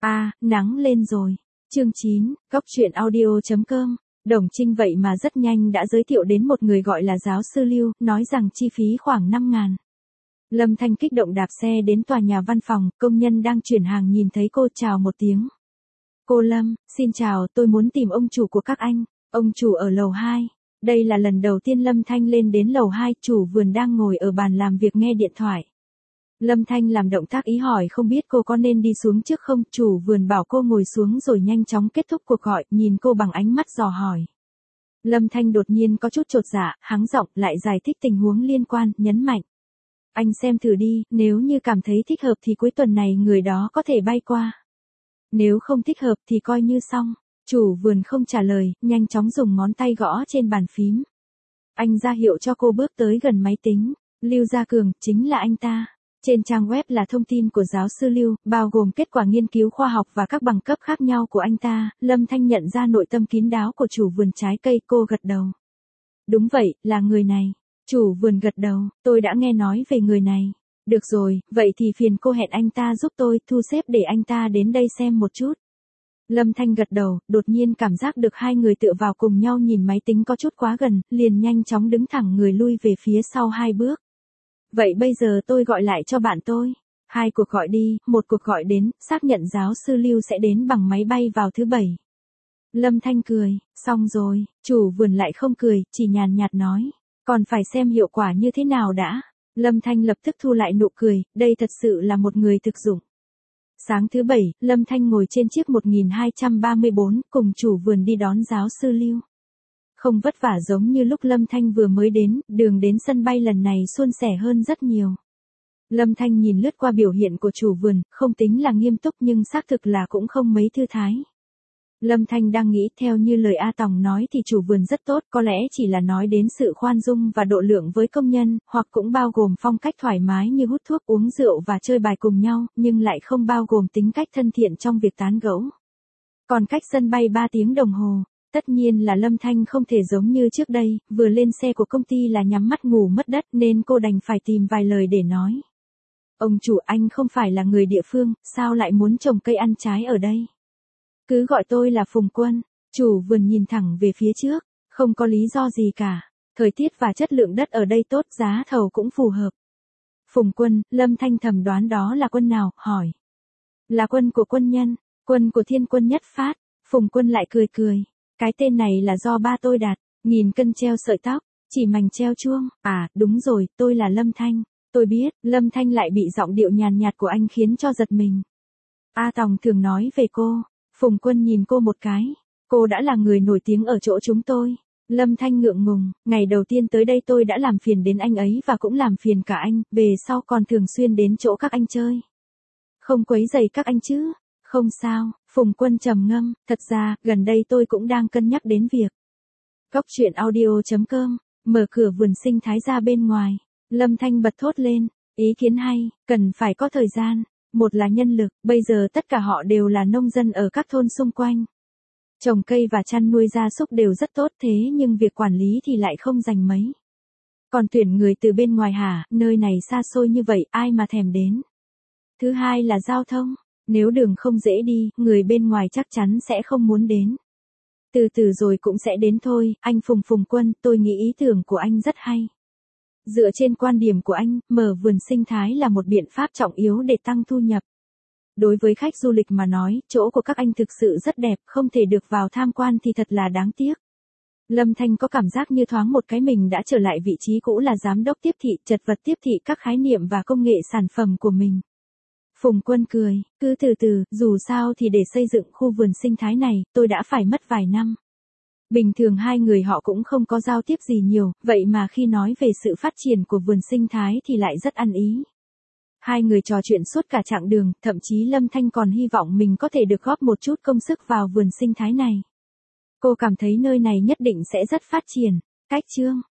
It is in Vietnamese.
Nắng lên rồi. Chương 9, Góc truyện audio.com. Đồng Trinh vậy mà rất nhanh đã giới thiệu đến một người gọi là giáo sư Lưu, nói rằng chi phí khoảng 5.000. Lâm Thanh kích động đạp xe đến tòa nhà văn phòng, công nhân đang chuyển hàng nhìn thấy cô chào một tiếng. Cô Lâm, xin chào, tôi muốn tìm ông chủ của các anh. Ông chủ ở lầu 2. Đây là lần đầu tiên Lâm Thanh lên đến lầu 2, chủ vườn đang ngồi ở bàn làm việc nghe điện thoại. Lâm Thanh làm động tác ý hỏi không biết cô có nên đi xuống trước không, chủ vườn bảo cô ngồi xuống rồi nhanh chóng kết thúc cuộc gọi, nhìn cô bằng ánh mắt dò hỏi. Lâm Thanh đột nhiên có chút chột dạ, hắng giọng lại giải thích tình huống liên quan, nhấn mạnh. Anh xem thử đi, nếu như cảm thấy thích hợp thì cuối tuần này người đó có thể bay qua. Nếu không thích hợp thì coi như xong. Chủ vườn không trả lời, nhanh chóng dùng ngón tay gõ trên bàn phím. Anh ra hiệu cho cô bước tới gần máy tính. Lưu Gia Cường, chính là anh ta. Trên trang web là thông tin của giáo sư Lưu, bao gồm kết quả nghiên cứu khoa học và các bằng cấp khác nhau của anh ta. Lâm Thanh nhận ra nội tâm kín đáo của chủ vườn trái cây, cô gật đầu. Đúng vậy, là người này. Chủ vườn gật đầu, tôi đã nghe nói về người này. Được rồi, vậy thì phiền cô hẹn anh ta giúp tôi thu xếp để anh ta đến đây xem một chút. Lâm Thanh gật đầu, đột nhiên cảm giác được hai người tựa vào cùng nhau nhìn máy tính có chút quá gần, liền nhanh chóng đứng thẳng người lui về phía sau 2 bước. Vậy bây giờ tôi gọi lại cho bạn tôi. 2 cuộc gọi đi, 1 cuộc gọi đến, xác nhận giáo sư Lưu sẽ đến bằng máy bay vào thứ 7. Lâm Thanh cười, xong rồi, chủ vườn lại không cười, chỉ nhàn nhạt nói. Còn phải xem hiệu quả như thế nào đã. Lâm Thanh lập tức thu lại nụ cười, đây thật sự là một người thực dụng. Sáng thứ 7, Lâm Thanh ngồi trên chiếc 1234, cùng chủ vườn đi đón giáo sư Lưu. Không vất vả giống như lúc Lâm Thanh vừa mới đến, đường đến sân bay lần này suôn sẻ hơn rất nhiều. Lâm Thanh nhìn lướt qua biểu hiện của chủ vườn, không tính là nghiêm túc nhưng xác thực là cũng không mấy thư thái. Lâm Thanh đang nghĩ theo như lời A Tòng nói thì chủ vườn rất tốt, có lẽ chỉ là nói đến sự khoan dung và độ lượng với công nhân, hoặc cũng bao gồm phong cách thoải mái như hút thuốc, uống rượu và chơi bài cùng nhau, nhưng lại không bao gồm tính cách thân thiện trong việc tán gẫu. Còn cách sân bay 3 tiếng đồng hồ, tất nhiên là Lâm Thanh không thể giống như trước đây, vừa lên xe của công ty là nhắm mắt ngủ mất đất nên cô đành phải tìm vài lời để nói. Ông chủ, anh không phải là người địa phương, sao lại muốn trồng cây ăn trái ở đây? Cứ gọi tôi là Phùng Quân. Chủ vườn nhìn thẳng về phía trước, không có lý do gì cả. Thời tiết và chất lượng đất ở đây tốt, giá thầu cũng phù hợp. Phùng Quân, Lâm Thanh thầm đoán đó là quân nào, hỏi. Là quân của quân nhân, quân của Thiên Quân Nhất Phát. Phùng Quân lại cười cười. Cái tên này là do ba tôi đặt, nghìn cân treo sợi tóc, chỉ mảnh treo chuông. Đúng rồi, tôi là Lâm Thanh. Tôi biết, Lâm Thanh lại bị giọng điệu nhàn nhạt của anh khiến cho giật mình. A Tòng thường nói về cô. Phùng Quân nhìn cô một cái. Cô đã là người nổi tiếng ở chỗ chúng tôi. Lâm Thanh ngượng ngùng, ngày đầu tiên tới đây tôi đã làm phiền đến anh ấy và cũng làm phiền cả anh, về sau còn thường xuyên đến chỗ các anh chơi. Không quấy rầy các anh chứ? Không sao, Phùng Quân trầm ngâm, thật ra, gần đây tôi cũng đang cân nhắc đến việc. Góc truyện audio.com, mở cửa vườn sinh thái ra bên ngoài. Lâm Thanh bật thốt lên, ý kiến hay, cần phải có thời gian. Một là nhân lực, bây giờ tất cả họ đều là nông dân ở các thôn xung quanh. Trồng cây và chăn nuôi gia súc đều rất tốt thế nhưng việc quản lý thì lại không dành mấy. Còn tuyển người từ bên ngoài hả, nơi này xa xôi như vậy ai mà thèm đến. Thứ hai là giao thông, nếu đường không dễ đi, người bên ngoài chắc chắn sẽ không muốn đến. Từ từ rồi cũng sẽ đến thôi, anh Phùng Quân, tôi nghĩ ý tưởng của anh rất hay. Dựa trên quan điểm của anh, mở vườn sinh thái là một biện pháp trọng yếu để tăng thu nhập. Đối với khách du lịch mà nói, chỗ của các anh thực sự rất đẹp, không thể được vào tham quan thì thật là đáng tiếc. Lâm Thanh có cảm giác như thoáng một cái mình đã trở lại vị trí cũ là giám đốc tiếp thị, chật vật tiếp thị các khái niệm và công nghệ sản phẩm của mình. Phùng Quân cười, cứ từ từ, dù sao thì để xây dựng khu vườn sinh thái này, tôi đã phải mất vài năm. Bình thường hai người họ cũng không có giao tiếp gì nhiều, vậy mà khi nói về sự phát triển của vườn sinh thái thì lại rất ăn ý. Hai người trò chuyện suốt cả chặng đường, thậm chí Lâm Thanh còn hy vọng mình có thể được góp một chút công sức vào vườn sinh thái này. Cô cảm thấy nơi này nhất định sẽ rất phát triển. Cách chương